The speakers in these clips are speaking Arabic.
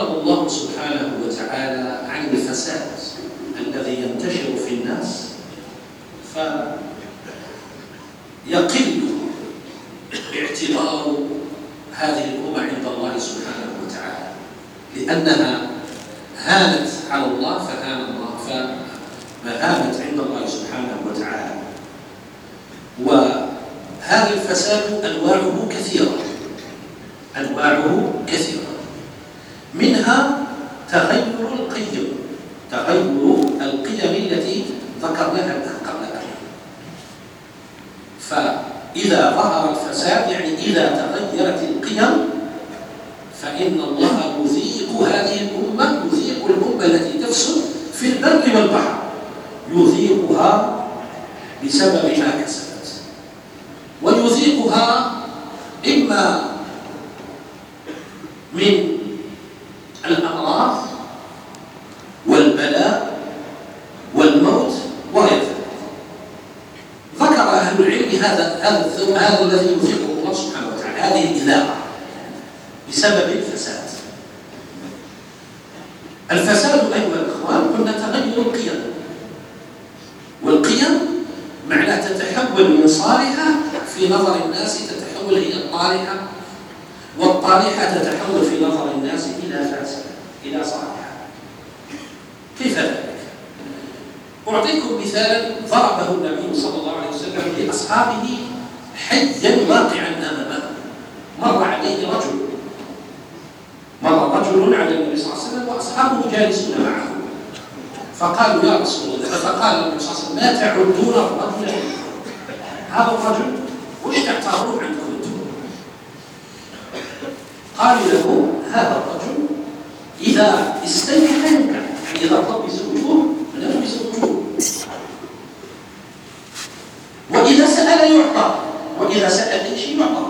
يتكلم الله سبحانه وتعالى عن الفساد الذي ينتشر في الناس فيقل اعتبار هذه الأمة عند الله سبحانه وتعالى، لأنها هانت على الله فهان الله، فهانت عند الله سبحانه وتعالى. وهذا الفساد أنواعه كثيرة، منها تغير القيم التي ذكرناها قبل قليل. فإذا ظهر الفساد يعني إذا تغيرت القيم فإن الله يذيق هذه الأمة، يذيق الأمة التي تفسد في البر والبحر، يذيقها بسبب ما كسبت، ويذيقها إما من الأمراض والبلاء والموت وغير ذلك. ذكر أهل العلم هذا الذي يذيقه الله سبحانه وتعالى، هذه الإذاقة بسبب الفساد. الفساد أيها الإخوان قلنا تغير القيم، والقيم معنى تتحول من صالحة في نظر الناس تتحول إلى طالحة، والطالحة تتحول في نظر الناس إلى فاسدة إلى صالحة. كيف ذلك؟ أعطيكم مثالا ضربه النبي صلى الله عليه وسلم لأصحابه حيا واقعا أمامه. مر رجل على النبي صلى الله عليه وسلم وأصحابه جالسون معه، فقالوا يا رسول الله، فقال النبي صلى الله عليه وسلم ما تعدون الرجل؟ هذا الرجل وش تعتبرون عندكم انتم؟ قالوا له هذا الرجل إذا استنكح ينكح، يعني إذا طب زوجه لا بزوجه، وإذا سأل يعطى، وإذا سأل شيء يعطى،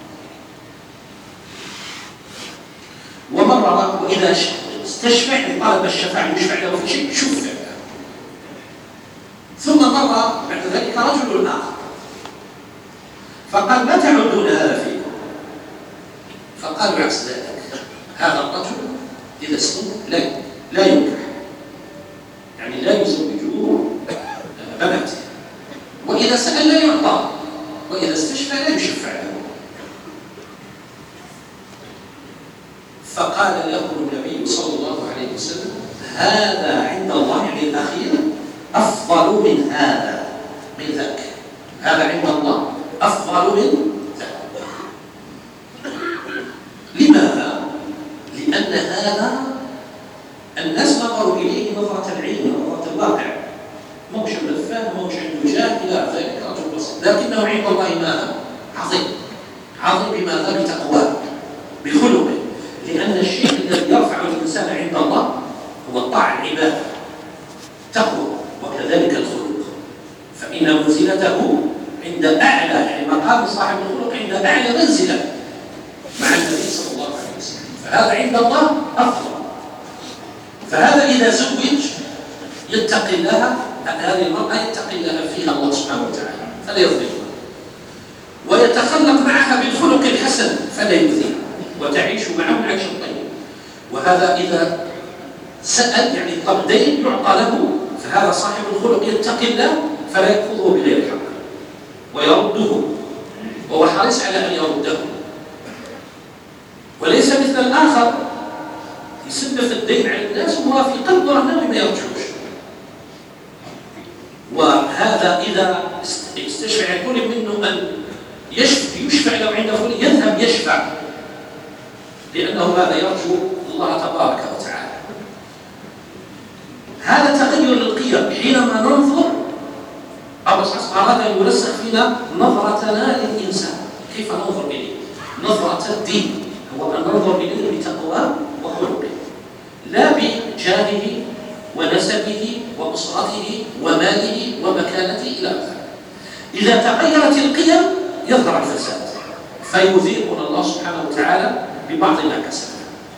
وإذا استشفع طلب الشفاعة يشفع له في شيء شفع. ثم مر بعد ذلك رجل آخر فقال ما تعدون هذا فيكم؟ فقالوا عكس ذلك، هذا الرجل إذا استنكح لا ينكح، يعني لا يزوجه بناته، وإذا سأل لا يعطى، وإذا استشفى لا يشفع له. فقال له النبي صلى الله عليه وسلم هذا عند الله، يعني الأخير أفضل من هذا، من ذاك، هذا عند الله أفضل من ذاك. لماذا؟ لأن هذا الناس نظروا إليه نظرة العلم، نظرة الواقع، موش ملفان، موش عنده جاه إلى ذلك، رجل بسيط، لكنه عند الله ماذا؟ عظيم. بماذا؟ بتقواه، بخلقه. لأن الشيء الذي يرفع الإنسان عند الله هو الطاعة، العبادة، تقوى، وكذلك الخلق. فإن منزلته عند أعلى، يعني مقام صاحب الخلق عند أعلى منزلة مع النبي صلى الله عليه وسلم، فهذا عند الله أفضل. فهذا إذا زوج يتقي الله، هذه المرأة يتقي الله فيها الله سبحانه وتعالى فلا يظلمها، ويتخلق معها بالخلق الحسن فلا يؤذيها، وتعيش معه العيش الطيب. وهذا إذا سأل يعني طلب دين يعطى له، فهذا صاحب الخلق يتقي الله فلا يأخذه بغير الحق ويرده، وهو حريص على أن يرده، وليس مثل الآخر يسلف الدين على الناس وهو في قلب رهنه ما يرجوش. وهذا إذا استشفع يكون منه أن يشفع لو عنده فلوس يذهب يشفع، لأنه هذا يرجو الله تبارك وتعالى. هذا تغير القيم. حينما ننظر أو أراد أن يرسخ فينا نظرتنا للإنسان، كيف ننظر إليه؟ نظرة الدين هو أن ننظر إليه بتقوى وخلقه، لا بجاهه ونسبه وأسرته وماله ومكانته إلى آخره. إذا تغيرت القيم يظهر الفساد، فيذيقنا الله سبحانه وتعالى ببعض ما كسب.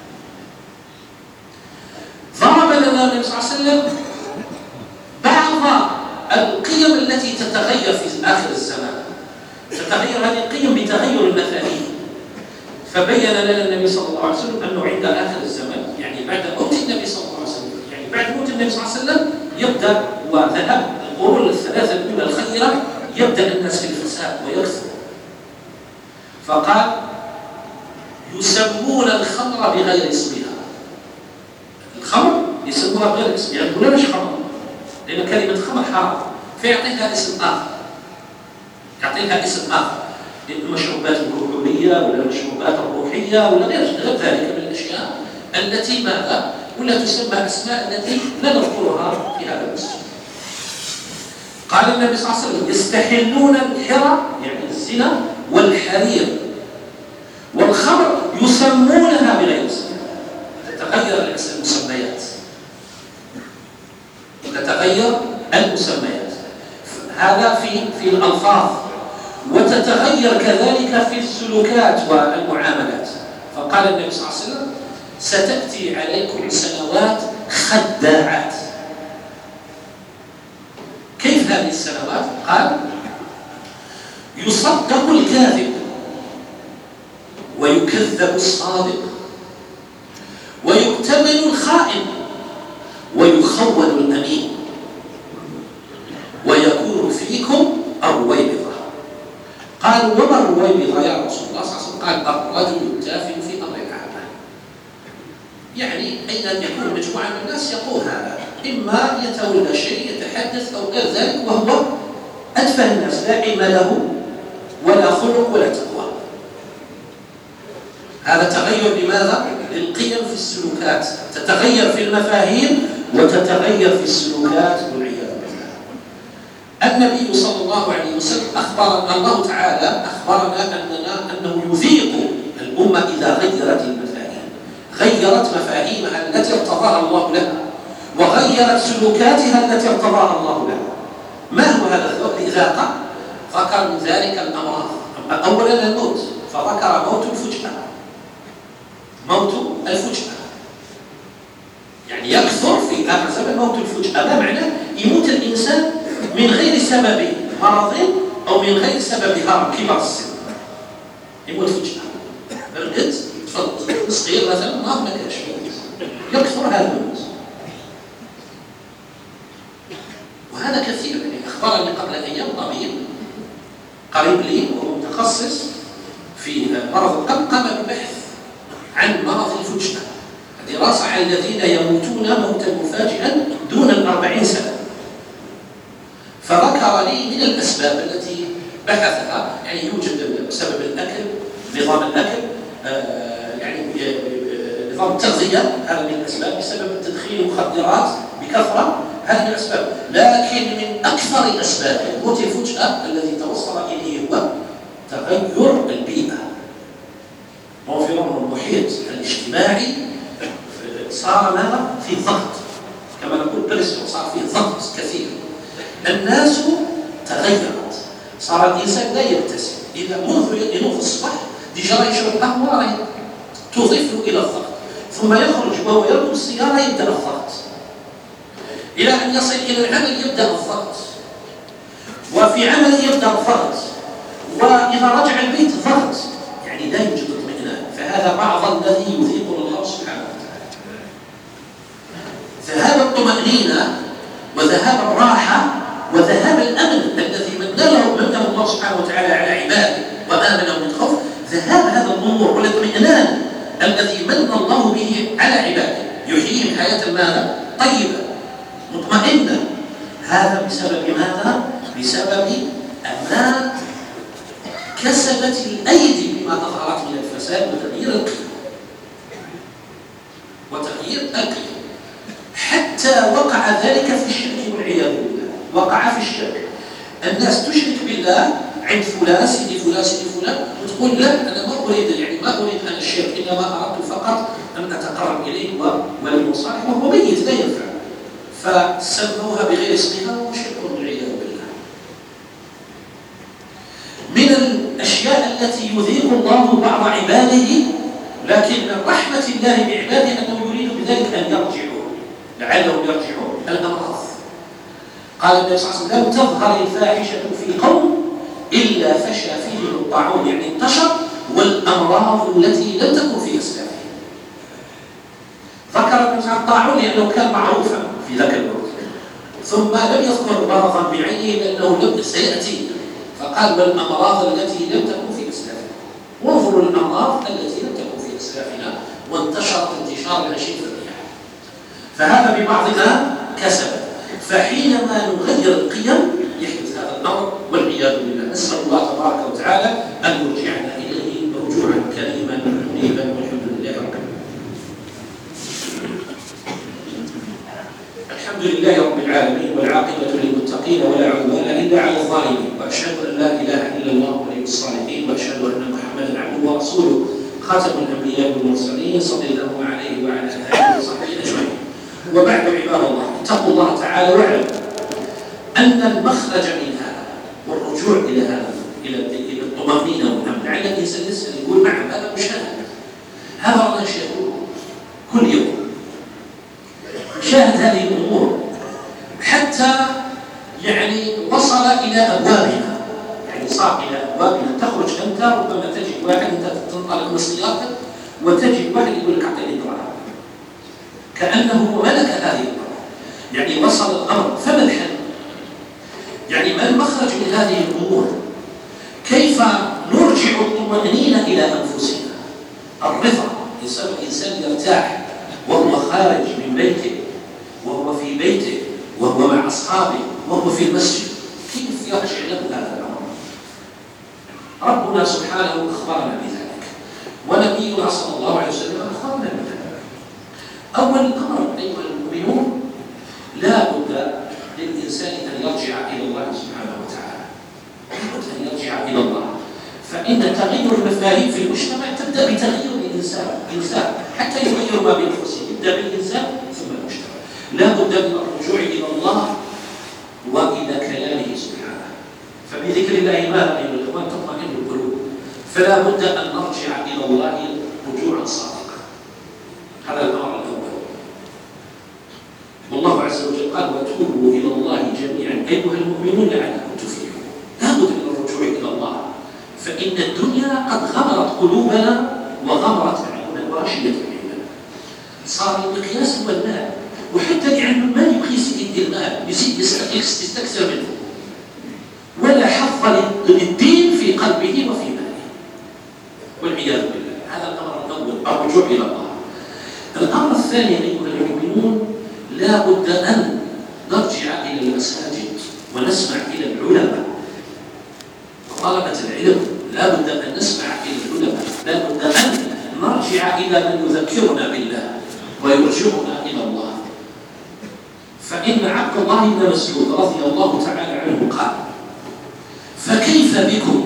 ضرب لنا النبي صلى الله عليه وسلم بعض القيم التي تتغير في آخر الزمان. تتغير هذه القيم بتغير المفاهيم، فبين لنا النبي صلى الله عليه وسلم أنه عند آخر الزمن، يعني بعد موت النبي صلى الله عليه وسلم، يعني بعد موت النبي صلى الله عليه وسلم يبدأ وذهاب القرون الثلاثة الأولى الخيرة يبدأ الناس في الفساد ويكثر. فقال يسمون الخمر بغير اسمها. الخمر يسموها بغير اسمها، يعني يقولون مش خمر لأن كلمة خمر حرام، فيعطيها اسم آخر، يعطيها اسم آخر، المشروبات الكحولية ولا المشروبات الروحية ولا غير ذلك من الأشياء التي ماذا؟ ولا تسمى أسماء التي لا نذكرها في هذا المسجد. قال النبي صلى الله عليه وسلم يستحلون الحرى يعني الزنا والحرير والخمر يسمونها بغير اسمها. تتغير المسميات، تتغير المسميات، هذا في الألفاظ، وتتغير كذلك في السلوكات والمعاملات. فقال النبي صلى الله عليه وسلم ستأتي عليكم سنوات خداعات. كيف هذه السنوات؟ قال يصدق الكاذب ويكذب الصادق ويؤتمن الخائن ويخون الأمين ويكون فيكم الرويبضة. قالوا وما الرويبضة يا رسول الله صلى الله عليه وسلم؟ قال الرجل التافه في أمر العامة، يعني أين يكون مجموعة من الناس يقول هذا، إما يتولى شيء يتحدث أو غير ذلك وهو أتفه الناس لا علم له ولا خلق ولا تقوى. هذا تغير لماذا؟ للقيم في السلوكات، تتغير في المفاهيم وتتغير في السلوكات والعياذ بالله. النبي صلى الله عليه وسلم أخبرنا، الله تعالى أخبرنا أنه يذيق الأمة إذا غيرت المفاهيم، غيرت مفاهيمها التي ارتضاها الله لها وغيرت سلوكاتها التي ارتضاها الله لها. ما هو هذا الإذاقة؟ ذكر من ذلك الأمراض. أولا الموت، فذكر موت الفجأة، موت الفجأة يعني يكثر في آخر زمن موت الفجأة. ما معنى؟ يموت الإنسان من غير سبب مرض أو من غير سبب هرم، كبر السن يموت فجأة، بردت تفضل صغير مثلا ما كاش يكثر هذا الموت، وهذا كثير. يعني أخبرني قبل أيام طبيب قريب لي وهو متخصص في مرض القلب قام ببحث عن مرض الفجأة، دراسة على الذين يموتون موتا مفاجئا دون 40 سنة. فذكر لي من الأسباب التي بحثها، يعني يوجد بسبب الأكل، نظام الأكل، يعني نظام التغذية، هذا من الأسباب، بسبب تدخين المخدرات بكثرة، هذه من الأسباب. لكن من أكثر الأسباب موت الفجأة الذي توصل إليه هو تغير البيئة، موفر المحيط الاجتماعي صار ماذا؟ في ضغط، كما نقول بريسيون، صار فيه ضغط كثير، الناس تغيرت، صار الإنسان لا يبتسم، إذا منذ ينوض الصباح ديجا يشرب قهوة تضيف له إلى الضغط، ثم يخرج وهو يركب السيارة يبدأ الضغط، إلى أن يصل إلى العمل يبدأ الضغط، وفي عمل يبدأ الضغط، وإذا رجع البيت ضغط، يعني لا يوجد اطمئنان. فهذا بعض الذي يذيقه الله سبحانه وتعالى. ذهاب الطمأنينة وذهاب الراحة وذهاب الأمن الذي منه الله سبحانه وتعالى على عباده وآمنهم من خوف، ذهاب هذا الأمور والاطمئنان الذي من الله به على عباده، يحييهم حياة ماذا؟ طيبة مطمئنة. هذا بسبب ماذا؟ بسبب أمان كسبت الأيدي بما أظهرت من الفساد وتغيير القيم حتى وقع ذلك في الشرك والعياذ بالله. وقع في الشرك، الناس تشرك بالله عند فلان سيدي فلان سيدي فلان، وتقول لا أنا ما أريد، يعني ما أريد أنا الشرك، إنما أردت فقط أن أتقرب إليه ولي صالح وهو ميت لا ينفع، فسموها بغير اسمها وشرك والعياذ بالله. من الأشياء التي يذيق الله بعض عباده، لكن من رحمة الله بعباده أنه يريد بذلك أن يرجعوا لعلهم يرجعون، الأمراض. قال النبي صلى الله عليه وسلم لم تظهر الفاحشة في قوم إلا فشى فيهم الطاعون، يعني انتشر والأمراض التي لم تكن في أسلافهم. ذكر ابن الطاعون لأنه كان معروفا في ذاك الوقت، ثم لم يذكر مرضا بعينه لأنه لم سيأتي، فقال والأمراض التي لم تكن في أسلافنا. وانظروا الأمراض التي لم تكن في أسلافنا وانتشرت انتشارا شديدا، فهذا ببعضنا كسب. فحينما نغير القيم يحدث هذا الأمر والعياذ بالله. نسأل الله تبارك وتعالى أن يرجعنا إليه رجوعا كريما منيبا، والحمد لله رب العالمين. الحمد لله رب العالمين، والعاقبة للمتقين ولا عدوان إلا على الظالمين، وأشهد أن لا إله إلا الله ولي الصالحين، وأشهد أن محمدا عبده ورسوله خاتم الأنبياء والمرسلين، صلى الله عليه وعلى آله وصحبه أجمعين. وبعد عباد الله، اتقوا الله تعالى واعلموا أن المخرج من هذا والرجوع إلى هذا إلى الطمأنينة والأمن. لعل الإنسان يسأل يقول نعم هذا مشاهد، هذا الله يشاهده كل يوم، شاهد هذه الأمور حتى وصل إلى أبوابنا، صار إلى أبوابنا. تخرج أنت ربما تجد واحد، أنت تنطلق من سيارتك وتجد واحد يقول لك أعطيني دولار، كأنه ملك هذه الأمر. وصل الأمر. فما الحل؟ ما المخرج من هذه الأمور؟ كيف نرجع الطمأنينة إلى أنفسنا؟ الرضا، الإنسان يرتاح وهو خارج من بيته، وهو في بيته، وهو مع أصحابه، وهو في المسجد. كيف يرجع له هذا الأمر؟ ربنا سبحانه أخبرنا بذلك، ونبينا صلى الله عليه وسلم أخبرنا بذلك. أول الأمر أيها المؤمنون، لا بد للإنسان أن يرجع إلى الله سبحانه وتعالى، لا بد أن يرجع إلى الله. فإن تغير المفاهيم في المجتمع تبدأ بتغيير الإنسان حتى يغير ما بنفسه، يبدأ بالإنسان ثم المجتمع. لا بد من الرجوع إلى الله وإلى كلامه سبحانه. فبذكر الله ماذا أيها الإخوان تطمئن القلوب. فلا بد أن نرجع إلى الله رجوعا صادقا. هذا الأمر الأول. والله عز وجل قال وتوبوا إلى الله جميعا أيها المؤمنون لعلكم تفلحون. لا بد من الرجوع إلى الله، فإن الدنيا قد غمرت قلوبنا وغمرت عيوننا ورشدت عيوننا. صار المقياس هو المال، وحتى لعلم المال يقيس المال، يستكثر منه، ولا حظ للدين في قلبه وفي ماله، والعياذ بالله. هذا الأمر الأول، الرجوع إلى الله. الأمر الثاني أيها المؤمنون، لا بد أن نرجع إلى المساجد ونسمع إلى العلماء وطلبة العلم. لا بد أن نسمع إلى العلماء، لا بد أن نرجع إلى من يذكرنا بالله ويرجعنا إلى الله. فإن عبد الله بن مسعود رضي الله تعالى عنه قال فكيف بكم،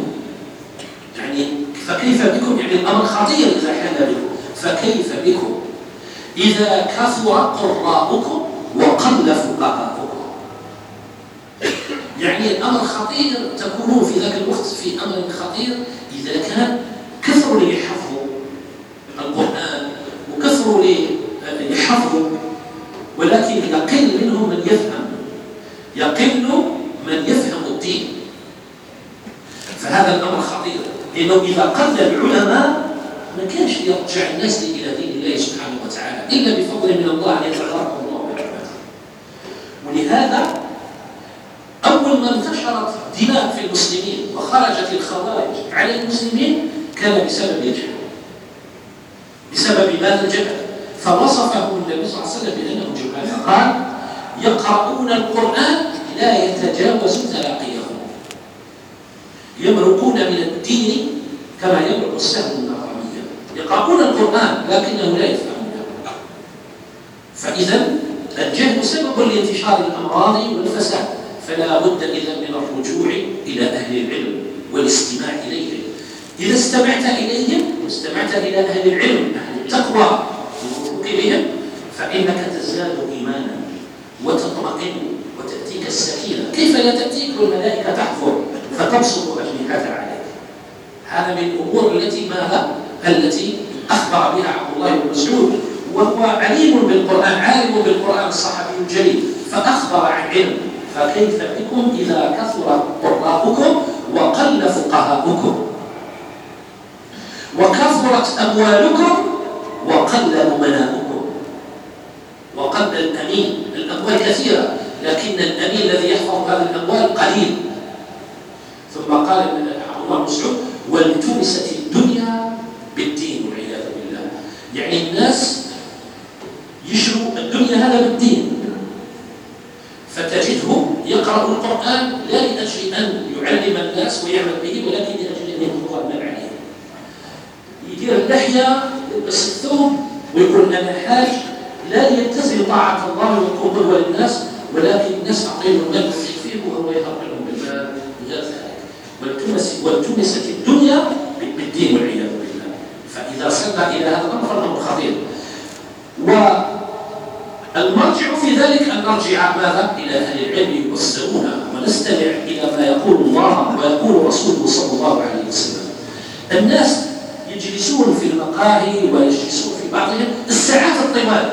الأمر خطير إذا حل بكم، فكيف بكم إذا كثر قراءكم وقل فقهاؤكم. الأمر خطير، تكونون في ذاك الوقت في أمر خطير إذا كان كثروا ليحفظوا القرآن وكثروا ليحفظوا، ولكن يقل منهم من يفهم، يقل من يفهم الدين. فهذا الأمر خطير، لأنه إذا قل العلماء ما كانش يرجع الناس إلى دين الله سبحانه وتعالى إلا بفضل من الله أن يتغرق الله برحمته. ولهذا أول ما انتشرت دماء في المسلمين وخرجت الخوارج على المسلمين كان بسبب الجهل، بسبب ماذا؟ الجهل. فوصفهم النبي صلى الله عليه وسلم بأنهم جهال، قال يقرؤون القرآن لا يتجاوز تلاقيهم، يمرقون من الدين كما يمرق السهم من الرمية. يقرؤون القرآن لكنهم لا يفهمونه. فإذا الجهل سبب لانتشار الأمراض والفساد. فلا بد إذا من الرجوع إلى أهل العلم والاستماع إليهم. إذا استمعت إليهم واستمعت إلى أهل العلم أهل التقوى والوثوق بهم فإنك تزداد إيمانا وتطمئن وتأتيك السكينة. كيف لا تأتيك الملائكة تحفر فتبسط أجنحتها عليك؟ هذا من الأمور التي أخبر بها عبد الله بن مسعود، وهو عليم بالقرآن، عالم بالقرآن، الصحابي الجليل، فأخبر عن علم. فكيف بكم إذا كثر قراءكم وقل فقهاؤكم؟ وكثرت أموالكم وقل أمناؤكم. وقل الأمين. الأموال كثيرة لكن الأمين الذي يحفظ هذه الأموال قليل. ثم قال عبد الله بن مسعود: والتمست الدنيا بالدين والعياذ بالله. يعني الناس يشروا الدنيا هذا بالدين، فتجده يقرأ القرآن لا لأجل أن يعلم الناس ويعمل به، ولكن لأجل أن يحفظ المال عليه. يدير اللحية، يلبس الثوب، ويقول أنا حاج، لا يلتزم طاعة الله ويقوم قدوة للناس، ولكن الناس أعطيه المال فيه وهو يهرب لهم بالمال غير ذلك. والتمست الدنيا بالدين والعياذ بالله. فإذا صلنا إلى هذا الأمر فالأمر خطير. والمرجع في ذلك أن نرجع ماذا؟ إلى أهل العلم يبصرونا ونستمع إلى ما يقول الله ويقول رسوله صلى الله عليه وسلم. الناس يجلسون في المقاهي ويجلسون في بعضهم الساعات الطوال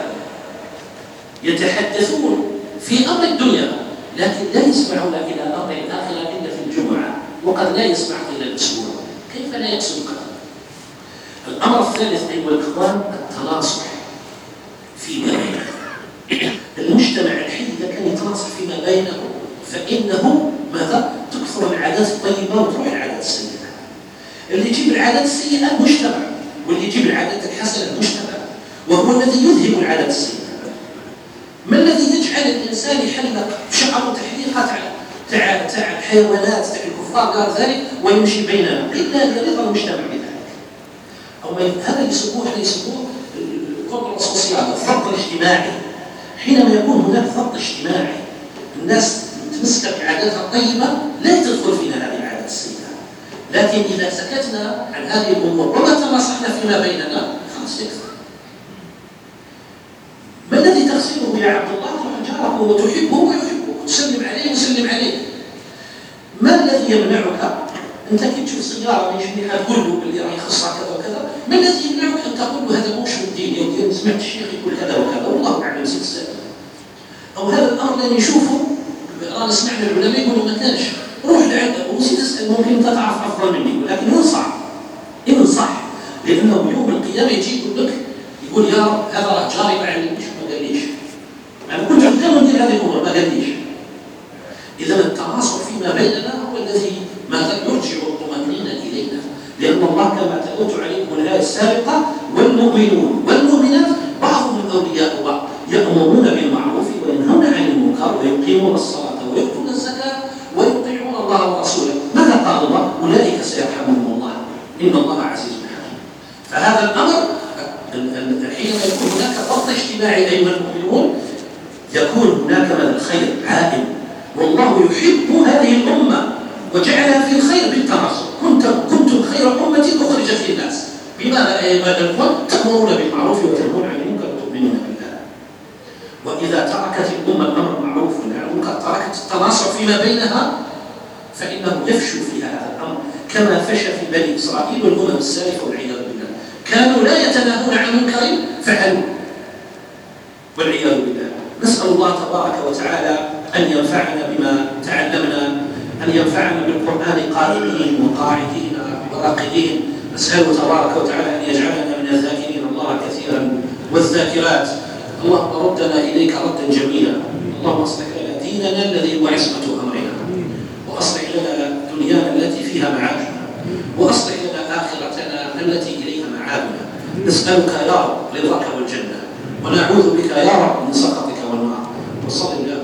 يتحدثون في أمر الدنيا، لكن لا يسمعون إلى أمر الآخرة إلا في الجمعة، وقد لا يسمع إلى الأسبوع. كيف لا يقصد؟ الأمر الثالث أيها الإخوان التناصح فيما بينهم. المجتمع الحين إذا كان يتناصح فيما بينه فإنه ماذا؟ تكثر العادات الطيبة وتروح العادات السيئة. اللي يجيب العادات السيئة المجتمع، واللي يجيب العادات الحسنة المجتمع، وهو الذي يذهب العادات السيئة. ما الذي يجعل الإنسان يحلق شعره تحليقات تاع الحيوانات تاع الكفار قال ذلك ويمشي بيننا إلا لرضا المجتمع بذلك؟ أو هذا يسموه الكونتر سوسيال، الضغط الاجتماعي. حينما يكون هناك ضغط اجتماعي الناس متمسكة بعاداتها الطيبة لا تدخل فينا هذه العادات السيئة. لكن إذا سكتنا عن هذه الأمور وما تناصحنا فيما بيننا خلاص يكثر. ما الذي تغسله يا عبد الله؟ جارك وتحبه ويحبك، تسلم عليه ويسلم عليك. ما الذي يمنعك؟ أنت كي تشوف سيارة من جهة تقول له باللي راهي خصها كذا وكذا، ما الذي يمنعك أن تقول له هذا مش من دين؟ يا سمعت الشيخ يقول كذا وكذا والله أعلم سلسلة. أو هذا الأمر اللي نشوفه رانا سمعنا العلماء يقولوا ما كانش، روح لعنده وزيد تسأل، ممكن أنت تعرف أفضل مني، ولكن ينصح لأنه يوم القيامة يجي يقول لك يقول يا رب هذا راه جاري ما علمنيش ما قاليش، أنا كنت قدام ندير هذه الأمور ما قاليش. إذا التواصل فيما بيننا هو الذي ماذا يرجع الطمأنينة إلينا، لأن الله كما تلوت عليكم الآية السابقة والمؤمنون والمؤمنات بعضهم أولياء بعض يأمرون بالمعروف وينهون عن المنكر ويقيمون الصلاة ويؤتون الزكاة ويطيعون الله ورسوله. ماذا قال الله؟ أولئك سيرحمهم الله إن الله عزيز حكيم. فهذا الأمر حينما يكون هناك ضغط اجتماعي أيها المؤمنون يكون هناك من الخير عائم، والله يحب هذه الأمة وجعلها في الخير بالتناصر. كنتم خير أمة أخرجت للناس. بماذا أيها الأخوة؟ تأمرون بالمعروف وتنهون عن المنكر وتؤمنون بالله. وإذا تركت الأمة الأمر بالمعروف والنهي عن المنكر تركت التناصر فيما بينها فإنه يفشو فيها هذا الأمر كما فشى في بني إسرائيل والأمم السالفة والعياذ بالله. كانوا لا يتناهون عن منكر فعلوا والعياذ بالله. نسأل الله تبارك وتعالى أن ينفعنا بما تعلمنا، أن ينفعنا بالقرآن قائمين وقاعدين وراقدين. نسأله تبارك وتعالى أن يجعلنا من الذاكرين الله كثيرا والذاكرات. اللهم ردنا إليك ردا جميلا. اللهم اصلح لنا ديننا الذي هو عصمة أمرنا، وأصلح لنا دنيانا التي فيها معاشنا، وأصلح لنا آخرتنا التي إليها معادنا. نسألك يا رب رضاك والجنة، ونعوذ بك يا رب من سخطك والنار. وصلى الله